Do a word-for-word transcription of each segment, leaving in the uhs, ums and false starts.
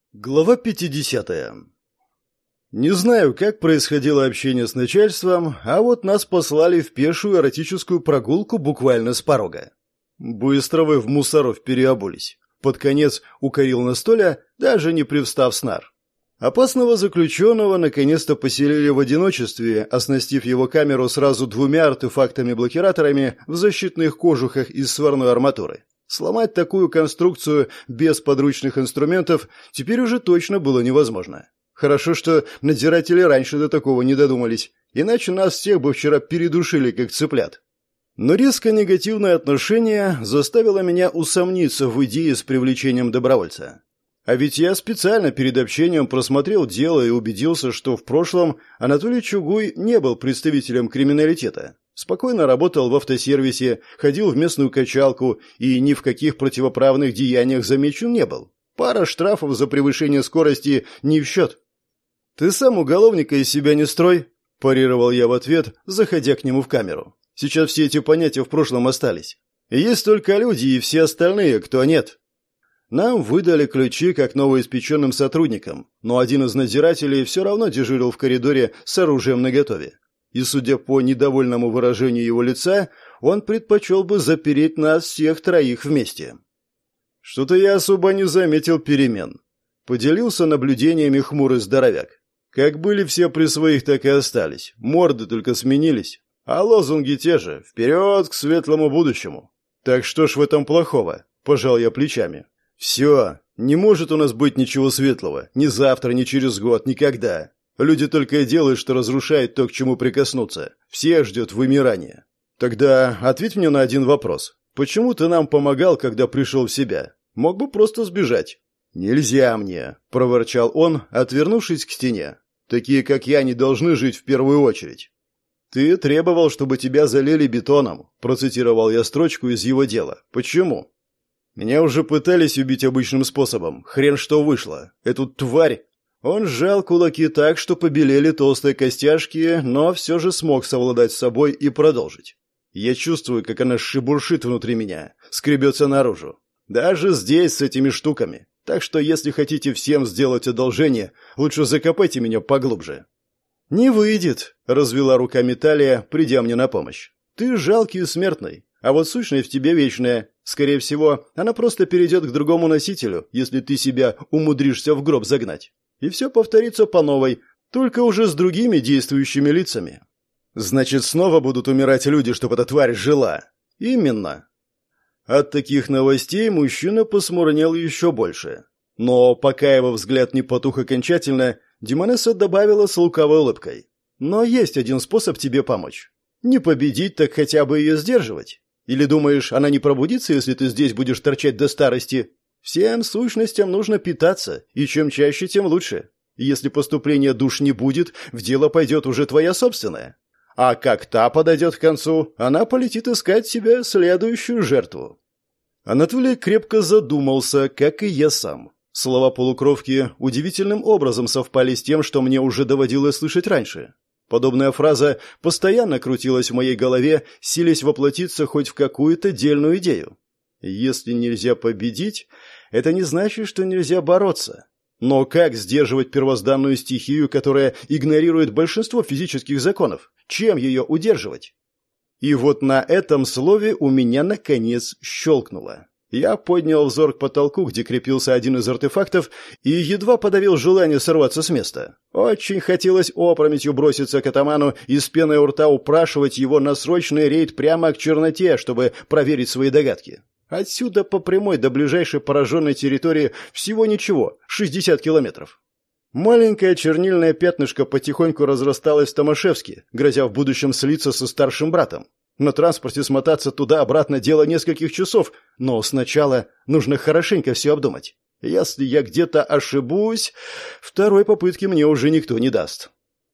Глава пятидесятая. Не знаю, как происходило общение с начальством, а вот нас послали в пешую эротическую прогулку буквально с порога. Быстро вы в мусоров переобулись. Под конец укорил Настоля, даже не привстав с нар. Опасного заключенного наконец-то поселили в одиночестве, оснастив его камеру сразу двумя артефактами-блокираторами в защитных кожухах из сварной арматуры. Сломать такую конструкцию без подручных инструментов теперь уже точно было невозможно. Хорошо, что надзиратели раньше до такого не додумались, иначе нас всех бы вчера передушили, как цыплят. Но резко негативное отношение заставило меня усомниться в идее с привлечением добровольца. А ведь я специально перед общением просмотрел дело и убедился, что в прошлом Анатолий Чугуй не был представителем криминалитета. Спокойно работал в автосервисе, ходил в местную качалку и ни в каких противоправных деяниях замечен не был. Пара штрафов за превышение скорости не в счет. «Ты сам уголовника из себя не строй», – парировал я в ответ, заходя к нему в камеру. «Сейчас все эти понятия в прошлом остались. Есть только люди и все остальные, кто нет». Нам выдали ключи как новоиспеченным сотрудникам, но один из надзирателей все равно дежурил в коридоре с оружием наготове. И, судя по недовольному выражению его лица, он предпочел бы запереть нас всех троих вместе. Что-то я особо не заметил перемен. Поделился наблюдениями хмурый здоровяк. Как были все при своих, так и остались. Морды только сменились. А лозунги те же. Вперед к светлому будущему. Так что ж в этом плохого? Пожал я плечами. Все. Не может у нас быть ничего светлого. Ни завтра, ни через год, никогда. Люди только и делают, что разрушают то, к чему прикоснуться. Всех ждет вымирание. Тогда ответь мне на один вопрос. Почему ты нам помогал, когда пришел в себя? Мог бы просто сбежать. Нельзя мне, проворчал он, отвернувшись к стене. Такие, как я, не должны жить в первую очередь. Ты требовал, чтобы тебя залили бетоном, процитировал я строчку из его дела. Почему? Меня уже пытались убить обычным способом. Хрен что вышло. Эту тварь. Он сжал кулаки так, что побелели толстые костяшки, но все же смог совладать с собой и продолжить. Я чувствую, как она шебуршит внутри меня, скребется наружу. Даже здесь с этими штуками. Так что, если хотите всем сделать одолжение, лучше закопайте меня поглубже. «Не выйдет», — развела руками Талия, придя мне на помощь. «Ты жалкий и смертный, а вот сущность в тебе вечная. Скорее всего, она просто перейдет к другому носителю, если ты себя умудришься в гроб загнать. И все повторится по новой, только уже с другими действующими лицами. Значит, снова будут умирать люди, чтобы эта тварь жила. Именно. От таких новостей мужчина посмурнел еще больше. Но пока его взгляд не потух окончательно, Демонесса добавила с лукавой улыбкой. Но есть один способ тебе помочь. Не победить, так хотя бы ее сдерживать. Или думаешь, она не пробудится, если ты здесь будешь торчать до старости? Всем сущностям нужно питаться, и чем чаще, тем лучше. Если поступления душ не будет, в дело пойдет уже твоя собственная. А как та подойдет к концу, она полетит искать себе следующую жертву. Анатолий крепко задумался, как и я сам. Слова полукровки удивительным образом совпали с тем, что мне уже доводилось слышать раньше. Подобная фраза постоянно крутилась в моей голове, силясь воплотиться хоть в какую-то дельную идею. Если нельзя победить, это не значит, что нельзя бороться. Но как сдерживать первозданную стихию, которая игнорирует большинство физических законов? Чем ее удерживать? И вот на этом слове у меня наконец щелкнуло. Я поднял взор к потолку, где крепился один из артефактов, и едва подавил желание сорваться с места. Очень хотелось опрометью броситься к атаману и с пеной у рта упрашивать его на срочный рейд прямо к черноте, чтобы проверить свои догадки. Отсюда по прямой до ближайшей пораженной территории всего ничего, шестьдесят километров. Маленькое чернильное пятнышко потихоньку разрасталось в Томашевске, грозя в будущем слиться со старшим братом. На транспорте смотаться туда-обратно дело нескольких часов, но сначала нужно хорошенько все обдумать. Если я где-то ошибусь, второй попытки мне уже никто не даст.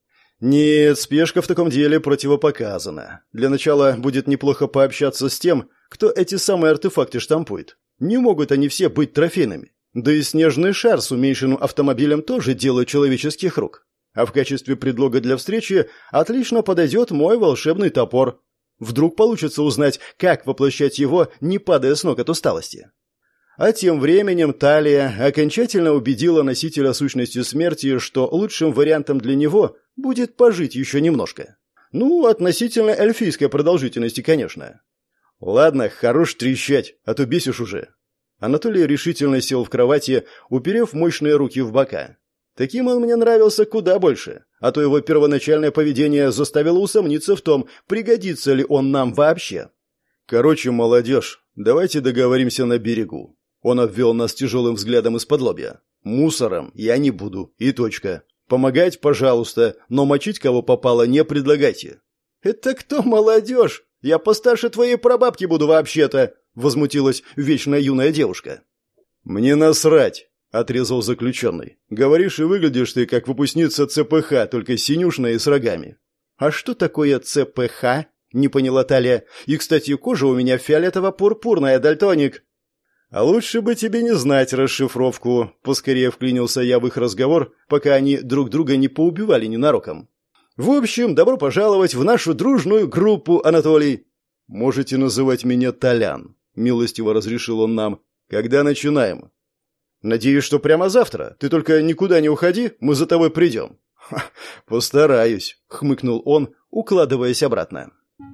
Нет, спешка в таком деле противопоказана. Для начала будет неплохо пообщаться с тем, кто эти самые артефакты штампует. Не могут они все быть трофейными. Да и снежный шар с уменьшенным автомобилем тоже дело человеческих рук. А в качестве предлога для встречи отлично подойдет мой волшебный топор. Вдруг получится узнать, как воплощать его, не падая с ног от усталости. А тем временем Талия окончательно убедила носителя сущности смерти, что лучшим вариантом для него будет пожить еще немножко. Ну, относительно эльфийской продолжительности, конечно. Ладно, хорош трещать, а то бесишь уже. Анатолий решительно сел в кровати, уперев мощные руки в бока. Таким он мне нравился куда больше, а то его первоначальное поведение заставило усомниться в том, пригодится ли он нам вообще. Короче, молодежь, давайте договоримся на берегу. Он обвел нас тяжелым взглядом из-под лобья. Мусором я не буду, и точка. Помогать, пожалуйста, но мочить кого попало не предлагайте. Это кто молодежь? Я постарше твоей прабабки буду вообще-то, возмутилась вечно юная девушка. Мне насрать, отрезал заключенный. Говоришь и выглядишь ты как выпускница ЦПХ, только синюшная и с рогами. А что такое ЦПХ? Не поняла Талия. И, кстати, кожа у меня фиолетово-пурпурная, дальтоник. А лучше бы тебе не знать расшифровку. Поскорее вклинился я в их разговор, пока они друг друга не поубивали ненароком. В общем, добро пожаловать в нашу дружную группу, Анатолий. Можете называть меня Толян, милостиво разрешил он нам. Когда начинаем? Надеюсь, что прямо завтра. Ты только никуда не уходи, мы за тобой придем. Ха, постараюсь, хмыкнул он, укладываясь обратно.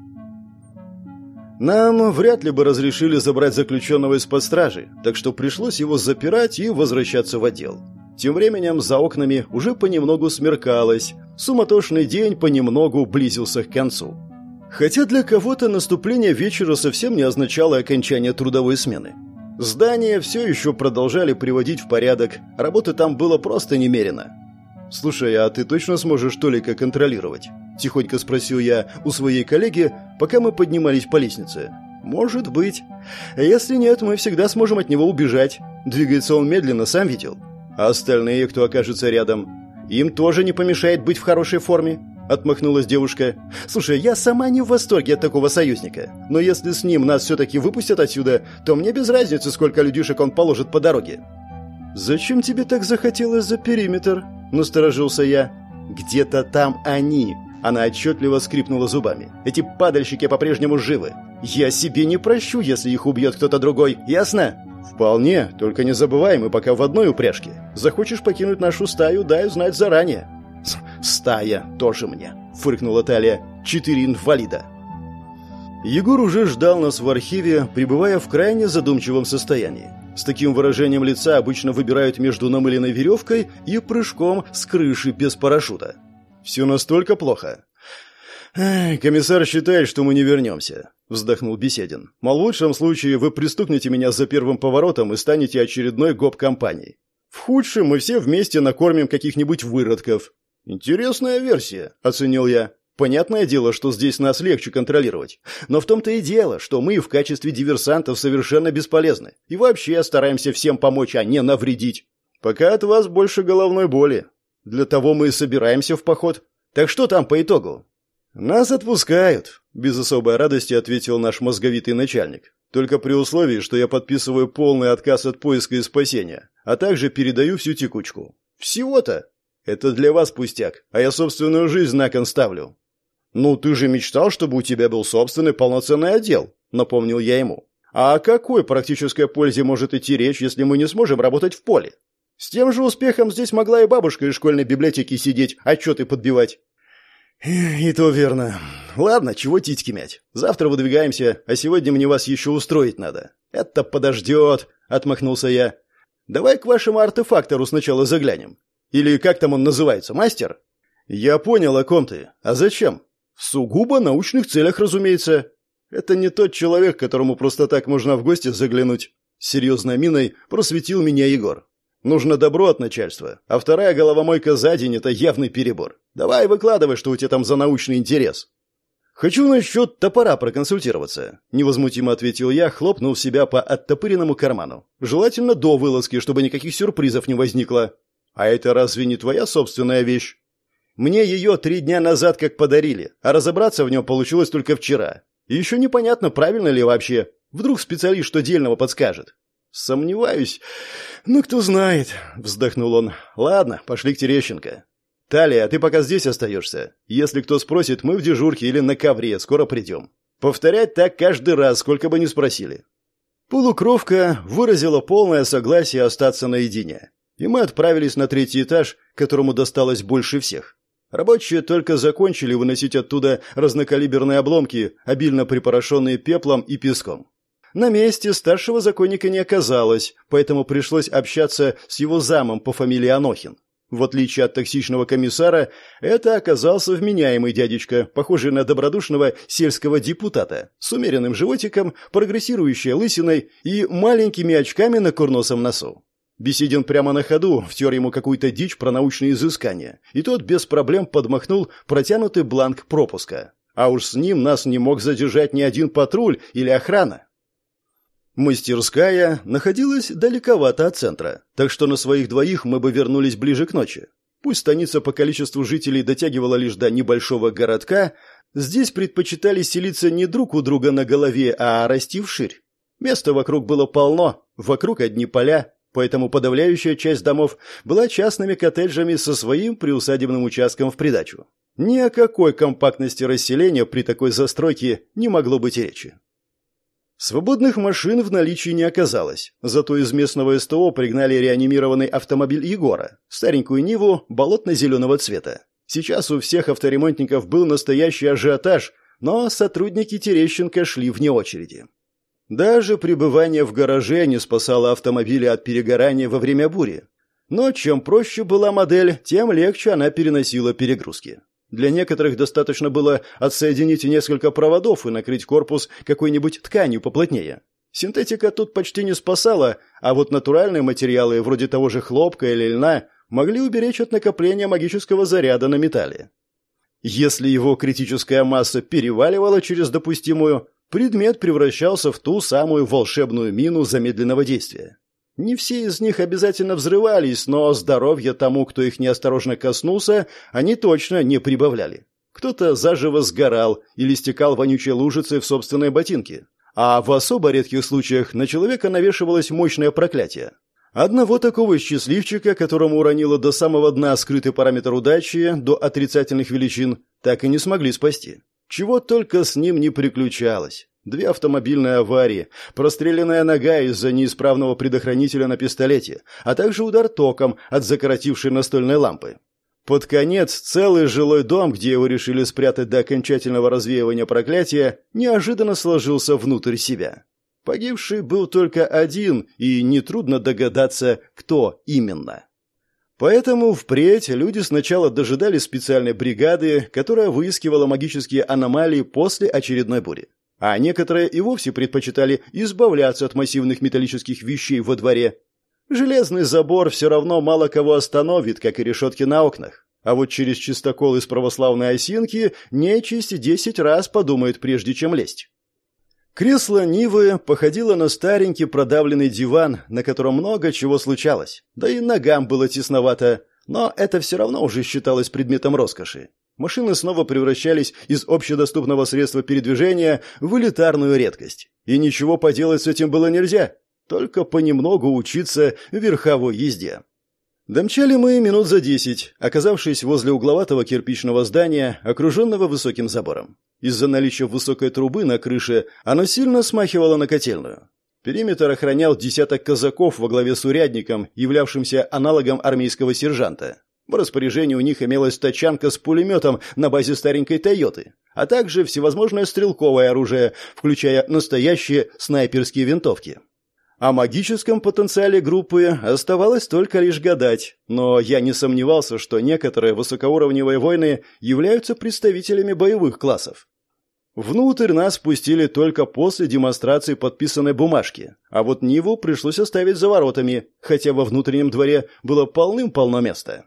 Нам вряд ли бы разрешили забрать заключенного из-под стражи, так что пришлось его запирать и возвращаться в отдел. Тем временем за окнами уже понемногу смеркалось, суматошный день понемногу близился к концу. Хотя для кого-то наступление вечера совсем не означало окончание трудовой смены. Здания все еще продолжали приводить в порядок, работы там было просто немерено. «Слушай, а ты точно сможешь Толика контролировать?» – тихонько спросил я у своей коллеги, пока мы поднимались по лестнице. «Может быть. Если нет, мы всегда сможем от него убежать. Двигается он медленно, сам видел. А остальные, кто окажется рядом, им тоже не помешает быть в хорошей форме», – отмахнулась девушка. «Слушай, я сама не в восторге от такого союзника, но если с ним нас все-таки выпустят отсюда, то мне без разницы, сколько людишек он положит по дороге». «Зачем тебе так захотелось за периметр?» – насторожился я. «Где-то там они!» – она отчетливо скрипнула зубами. «Эти падальщики по-прежнему живы. Я себе не прощу, если их убьет кто-то другой, ясно?» «Вполне, только не забывай, мы пока в одной упряжке. Захочешь покинуть нашу стаю, дай знать заранее». «Стая тоже мне», – фыркнула Талия. «Четыре инвалида». Егор уже ждал нас в архиве, пребывая в крайне задумчивом состоянии. С таким выражением лица обычно выбирают между намыленной веревкой и прыжком с крыши без парашюта. «Все настолько плохо?» «Комиссар считает, что мы не вернемся», — вздохнул Беседин. «Мол, в лучшем случае вы пристукнете меня за первым поворотом и станете очередной гоп-компанией. В худшем мы все вместе накормим каких-нибудь выродков». «Интересная версия», — оценил я. «Понятное дело, что здесь нас легче контролировать. Но в том-то и дело, что мы в качестве диверсантов совершенно бесполезны. И вообще стараемся всем помочь, а не навредить. Пока от вас больше головной боли. Для того мы и собираемся в поход. Так что там по итогу?» «Нас отпускают», — без особой радости ответил наш мозговитый начальник. «Только при условии, что я подписываю полный отказ от поиска и спасения, а также передаю всю текучку. Всего-то? Это для вас пустяк, а я собственную жизнь на кон ставлю». «Ну, ты же мечтал, чтобы у тебя был собственный полноценный отдел», — напомнил я ему. «А о какой практической пользе может идти речь, если мы не сможем работать в поле? С тем же успехом здесь могла и бабушка из школьной библиотеки сидеть, отчеты подбивать». «И то верно. Ладно, чего титьки мять. Завтра выдвигаемся, а сегодня мне вас еще устроить надо». «Это подождет», — отмахнулся я. «Давай к вашему артефактору сначала заглянем. Или как там он называется, мастер?» «Я понял, о ком ты. А зачем?» «В сугубо научных целях, разумеется. Это не тот человек, которому просто так можно в гости заглянуть». С серьезной миной просветил меня Егор. «Нужно добро от начальства, а вторая головомойка за день – это явный перебор. Давай выкладывай, что у тебя там за научный интерес». «Хочу насчет топора проконсультироваться», – невозмутимо ответил я, хлопнув себя по оттопыренному карману. «Желательно до вылазки, чтобы никаких сюрпризов не возникло». «А это разве не твоя собственная вещь?» «Мне ее три дня назад как подарили, а разобраться в нем получилось только вчера. И еще непонятно, правильно ли вообще. Вдруг специалист что дельного подскажет». «Сомневаюсь. Ну, кто знает», — вздохнул он. «Ладно, пошли к Терещенко. Талия, ты пока здесь остаешься. Если кто спросит, мы в дежурке или на ковре, скоро придем. Повторять так каждый раз, сколько бы ни спросили». Полукровка выразила полное согласие остаться наедине, и мы отправились на третий этаж, которому досталось больше всех. Рабочие только закончили выносить оттуда разнокалиберные обломки, обильно припорошенные пеплом и песком. На месте старшего законника не оказалось, поэтому пришлось общаться с его замом по фамилии Анохин. В отличие от токсичного комиссара, это оказался вменяемый дядечка, похожий на добродушного сельского депутата, с умеренным животиком, прогрессирующей лысиной и маленькими очками на курносом носу. Беседин прямо на ходу втер ему какую-то дичь про научные изыскания, и тот без проблем подмахнул протянутый бланк пропуска. А уж с ним нас не мог задержать ни один патруль или охрана. Мастерская находилась далековато от центра, так что на своих двоих мы бы вернулись ближе к ночи. Пусть станица по количеству жителей дотягивала лишь до небольшого городка, здесь предпочитали селиться не друг у друга на голове, а расти вширь. Места вокруг было полно, вокруг одни поля, поэтому подавляющая часть домов была частными коттеджами со своим приусадебным участком в придачу. Ни о какой компактности расселения при такой застройке не могло быть и речи. Свободных машин в наличии не оказалось, зато из местного СТО пригнали реанимированный автомобиль Егора, старенькую Ниву болотно-зеленого цвета. Сейчас у всех авторемонтников был настоящий ажиотаж, но сотрудники Терещенко шли вне очереди. Даже пребывание в гараже не спасало автомобили от перегорания во время бури. Но чем проще была модель, тем легче она переносила перегрузки. Для некоторых достаточно было отсоединить несколько проводов и накрыть корпус какой-нибудь тканью поплотнее. Синтетика тут почти не спасала, а вот натуральные материалы, вроде того же хлопка или льна, могли уберечь от накопления магического заряда на металле. Если его критическая масса переваливала через допустимую, предмет превращался в ту самую волшебную мину замедленного действия. Не все из них обязательно взрывались, но здоровья тому, кто их неосторожно коснулся, они точно не прибавляли. Кто-то заживо сгорал или стекал вонючей лужицей в собственные ботинки. А в особо редких случаях на человека навешивалось мощное проклятие. Одного такого счастливчика, которому уронило до самого дна скрытый параметр удачи, до отрицательных величин, так и не смогли спасти. Чего только с ним не приключалось. Две автомобильные аварии, простреленная нога из-за неисправного предохранителя на пистолете, а также удар током от закоротившей настольной лампы. Под конец целый жилой дом, где его решили спрятать до окончательного развеивания проклятия, неожиданно сложился внутрь себя. Погибший был только один, и нетрудно догадаться, кто именно. Поэтому впредь люди сначала дожидались специальной бригады, которая выискивала магические аномалии после очередной бури. А некоторые и вовсе предпочитали избавляться от массивных металлических вещей во дворе. Железный забор все равно мало кого остановит, как и решетки на окнах. А вот через чистокол из православной осинки нечисть десять раз подумает, прежде чем лезть. Кресло Нивы походило на старенький продавленный диван, на котором много чего случалось. Да и ногам было тесновато, но это все равно уже считалось предметом роскоши. Машины снова превращались из общедоступного средства передвижения в элитарную редкость. И ничего поделать с этим было нельзя, только понемногу учиться верховой езде. Домчали мы минут за десять, оказавшись возле угловатого кирпичного здания, окруженного высоким забором. Из-за наличия высокой трубы на крыше оно сильно смахивало на котельную. Периметр охранял десяток казаков во главе с урядником, являвшимся аналогом армейского сержанта. В распоряжении у них имелась тачанка с пулеметом на базе старенькой «Тойоты», а также всевозможное стрелковое оружие, включая настоящие снайперские винтовки. О магическом потенциале группы оставалось только лишь гадать, но я не сомневался, что некоторые высокоуровневые воины являются представителями боевых классов. Внутрь нас пустили только после демонстрации подписанной бумажки, а вот Ниву пришлось оставить за воротами, хотя во внутреннем дворе было полным-полно места.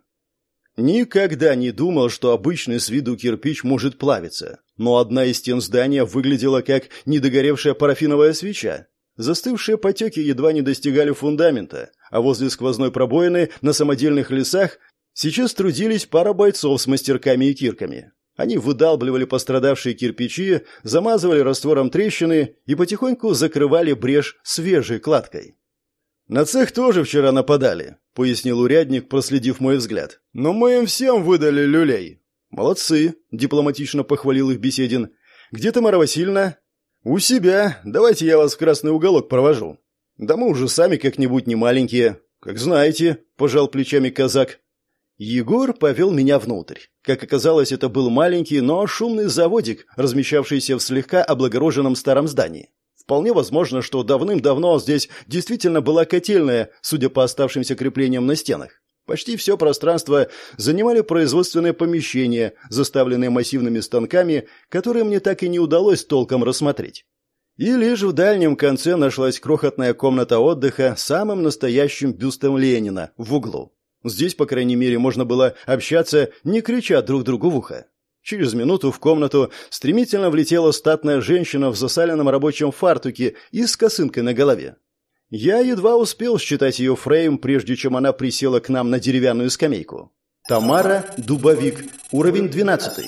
Никогда не думал, что обычный с виду кирпич может плавиться, но одна из стен здания выглядела как недогоревшая парафиновая свеча. Застывшие потеки едва не достигали фундамента, а возле сквозной пробоины на самодельных лесах сейчас трудились пара бойцов с мастерками и кирками. Они выдалбливали пострадавшие кирпичи, замазывали раствором трещины и потихоньку закрывали брешь свежей кладкой. «На цех тоже вчера нападали», — пояснил урядник, проследив мой взгляд. «Но мы им всем выдали люлей». «Молодцы», — дипломатично похвалил их Беседин. «Где Тамара Васильевна?» «У себя. Давайте я вас в красный уголок провожу. Да мы уже сами как-нибудь не маленькие. Как знаете», – пожал плечами казак. Егор повел меня внутрь. Как оказалось, это был маленький, но шумный заводик, размещавшийся в слегка облагороженном старом здании. Вполне возможно, что давным-давно здесь действительно была котельная, судя по оставшимся креплениям на стенах. Почти все пространство занимали производственные помещения, заставленные массивными станками, которые мне так и не удалось толком рассмотреть. И лишь в дальнем конце нашлась крохотная комната отдыха с самым настоящим бюстом Ленина в углу. Здесь, по крайней мере, можно было общаться, не крича друг другу в ухо. Через минуту в комнату стремительно влетела статная женщина в засаленном рабочем фартуке и с косынкой на голове. Я едва успел считать ее фрейм, прежде чем она присела к нам на деревянную скамейку. Тамара Дубовик, уровень двенадцатый.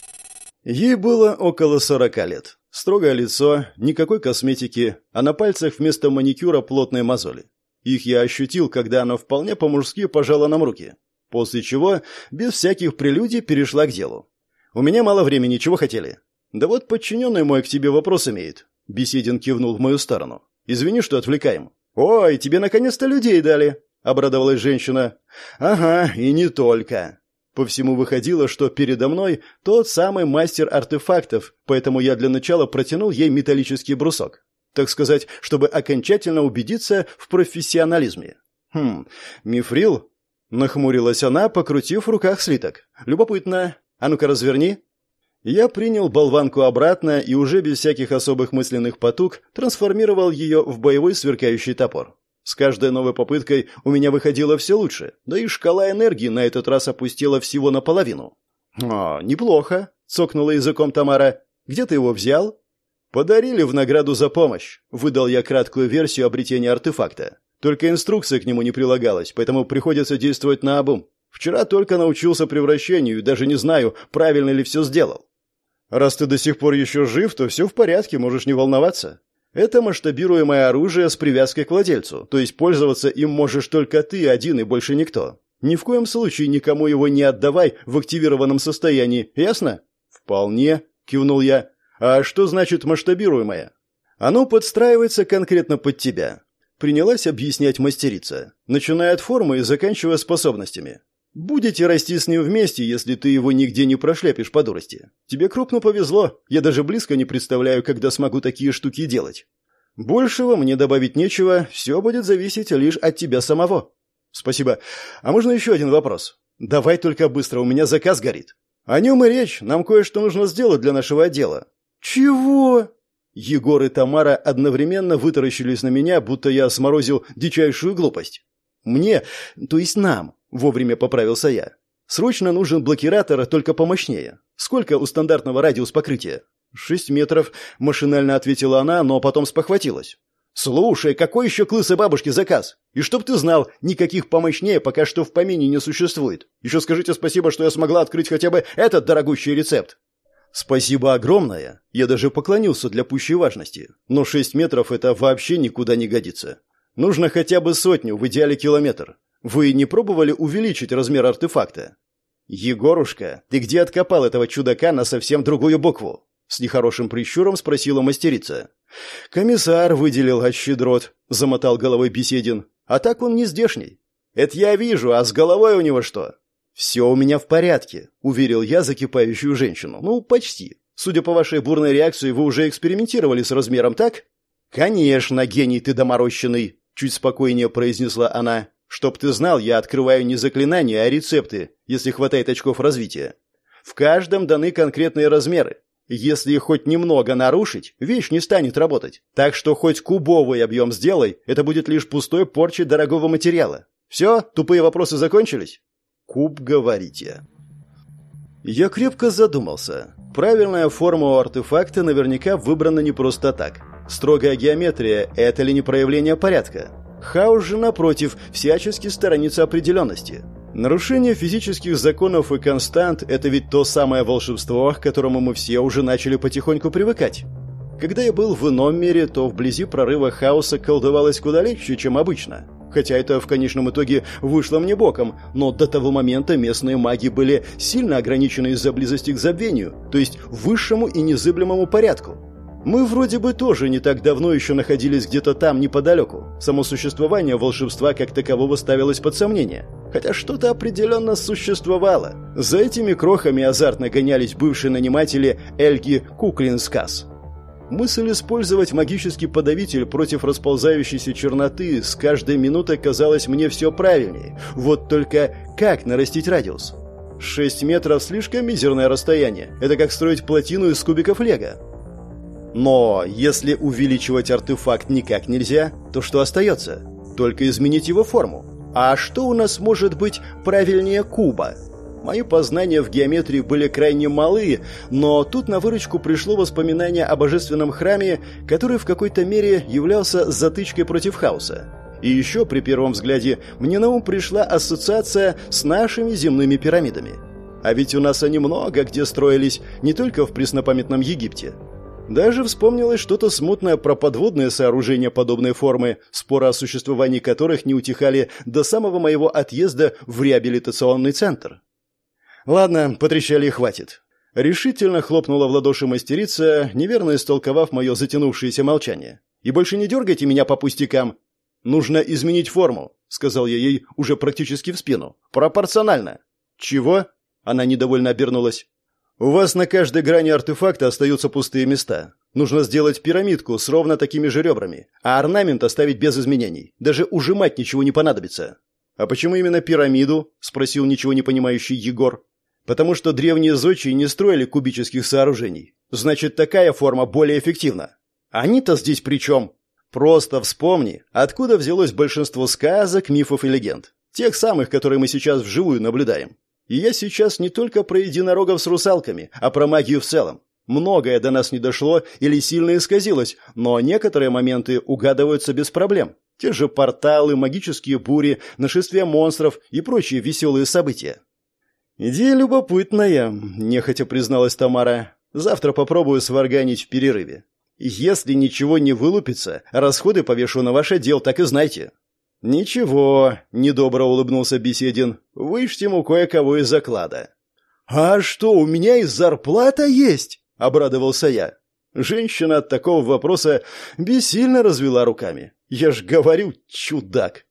Ей было около сорока лет. Строгое лицо, никакой косметики, а на пальцах вместо маникюра плотные мозоли. Их я ощутил, когда она вполне по-мужски пожала нам руки. После чего, без всяких прелюдий, перешла к делу. «У меня мало времени, чего хотели?» «Да вот подчиненный мой к тебе вопрос имеет». Беседин кивнул в мою сторону. «Извини, что отвлекаем». «Ой, тебе наконец-то людей дали», — обрадовалась женщина. «Ага, и не только». По всему выходило, что передо мной тот самый мастер артефактов, поэтому я для начала протянул ей металлический брусок. Так сказать, чтобы окончательно убедиться в профессионализме. «Хм, мифрил?» — нахмурилась она, покрутив в руках слиток. «Любопытно. А ну-ка разверни». Я принял болванку обратно и уже без всяких особых мысленных потуг трансформировал ее в боевой сверкающий топор. С каждой новой попыткой у меня выходило все лучше, да и шкала энергии на этот раз опустила всего наполовину. «О, неплохо», — цокнула языком Тамара. «Где ты его взял?» «Подарили в награду за помощь», — выдал я краткую версию обретения артефакта. Только инструкция к нему не прилагалась, поэтому приходится действовать наобум. Вчера только научился превращению и даже не знаю, правильно ли все сделал. «Раз ты до сих пор еще жив, то все в порядке, можешь не волноваться. Это масштабируемое оружие с привязкой к владельцу, то есть пользоваться им можешь только ты один и больше никто. Ни в коем случае никому его не отдавай в активированном состоянии, ясно?» «Вполне», — кивнул я. «А что значит масштабируемое?» «Оно подстраивается конкретно под тебя», — принялась объяснять мастерица, начиная от формы и заканчивая способностями. «Будете расти с ним вместе, если ты его нигде не прошляпишь по дурости. Тебе крупно повезло, я даже близко не представляю, когда смогу такие штуки делать. Большего мне добавить нечего, все будет зависеть лишь от тебя самого». «Спасибо. А можно еще один вопрос?» «Давай только быстро, у меня заказ горит». «О нем и речь, нам кое-что нужно сделать для нашего отдела». «Чего?» Егор и Тамара одновременно вытаращились на меня, будто я сморозил дичайшую глупость. «Мне, то есть нам», — вовремя поправился я. «Срочно нужен блокиратор, только помощнее. Сколько у стандартного радиус покрытия?» «Шесть метров», — машинально ответила она, но потом спохватилась. «Слушай, какой еще к лысой бабушке заказ? И чтоб ты знал, никаких помощнее пока что в помине не существует. Еще скажите спасибо, что я смогла открыть хотя бы этот дорогущий рецепт». «Спасибо огромное. Я даже поклонился для пущей важности. Но шесть метров — это вообще никуда не годится. Нужно хотя бы сотню, в идеале километр. Вы не пробовали увеличить размер артефакта?» «Егорушка, ты где откопал этого чудака на совсем другую букву?» С нехорошим прищуром спросила мастерица. «Комиссар выделил от щедрот», — замотал головой Беседин. «А так он не здешний». «Это я вижу, а с головой у него что?» «Все у меня в порядке», — уверил я закипающую женщину. «Ну, почти. Судя по вашей бурной реакции, вы уже экспериментировали с размером, так?» «Конечно, гений ты доморощенный», — чуть спокойнее произнесла она. «Чтоб ты знал, я открываю не заклинания, а рецепты, если хватает очков развития. В каждом даны конкретные размеры. Если их хоть немного нарушить, вещь не станет работать. Так что хоть кубовый объем сделай, это будет лишь пустой порчей дорогого материала. Все, тупые вопросы закончились?» «Куб, говорите?» Я крепко задумался. Правильная форма у артефакта наверняка выбрана не просто так. Строгая геометрия – это ли не проявление порядка? Хаос же, напротив, всячески сторонится определенности. Нарушение физических законов и констант – это ведь то самое волшебство, к которому мы все уже начали потихоньку привыкать. Когда я был в ином мире, то вблизи прорыва хаоса колдовалось куда легче, чем обычно. Хотя это в конечном итоге вышло мне боком, но до того момента местные маги были сильно ограничены из-за близости к забвению, то есть высшему и незыблемому порядку. Мы вроде бы тоже не так давно еще находились где-то там неподалеку. Само существование волшебства как такового ставилось под сомнение. Хотя что-то определенно существовало. За этими крохами азартно гонялись бывшие наниматели Эльги Куклинскас. Мысль использовать магический подавитель против расползающейся черноты с каждой минутой казалась мне все правильнее. Вот только как нарастить радиус? Шесть метров – слишком мизерное расстояние. Это как строить плотину из кубиков лего. Но если увеличивать артефакт никак нельзя, то что остается? Только изменить его форму. А что у нас может быть правильнее куба? Мои познания в геометрии были крайне малы, но тут на выручку пришло воспоминание о божественном храме, который в какой-то мере являлся затычкой против хаоса. И еще при первом взгляде мне на ум пришла ассоциация с нашими земными пирамидами. А ведь у нас они много где строились, не только в преснопамятном Египте. Даже вспомнилось что-то смутное про подводные сооружения подобной формы, споры о существовании которых не утихали до самого моего отъезда в реабилитационный центр. «Ладно, потрещали и хватит». Решительно хлопнула в ладоши мастерица, неверно истолковав мое затянувшееся молчание. «И больше не дергайте меня по пустякам. Нужно изменить форму», — сказал я ей уже практически в спину. «Пропорционально». «Чего?» — она недовольно обернулась. «У вас на каждой грани артефакта остаются пустые места. Нужно сделать пирамидку с ровно такими же ребрами, а орнамент оставить без изменений. Даже ужимать ничего не понадобится». «А почему именно пирамиду?» — спросил ничего не понимающий Егор. «Потому что древние зодчие не строили кубических сооружений. Значит, такая форма более эффективна». «Они-то здесь при чем?» «Просто вспомни, откуда взялось большинство сказок, мифов и легенд. Тех самых, которые мы сейчас вживую наблюдаем. И я сейчас не только про единорогов с русалками, а про магию в целом. Многое до нас не дошло или сильно исказилось, но некоторые моменты угадываются без проблем. Те же порталы, магические бури, нашествие монстров и прочие веселые события». «Идея любопытная», – нехотя призналась Тамара. «Завтра попробую сварганить в перерыве. Если ничего не вылупится, расходы повешу на ваш отдел, так и знайте». «Ничего», – недобро улыбнулся Беседин. «Вычтем кое-кого из заклада». «А что, у меня и зарплата есть?» – обрадовался я. Женщина от такого вопроса бессильно развела руками. «Я ж говорю, чудак».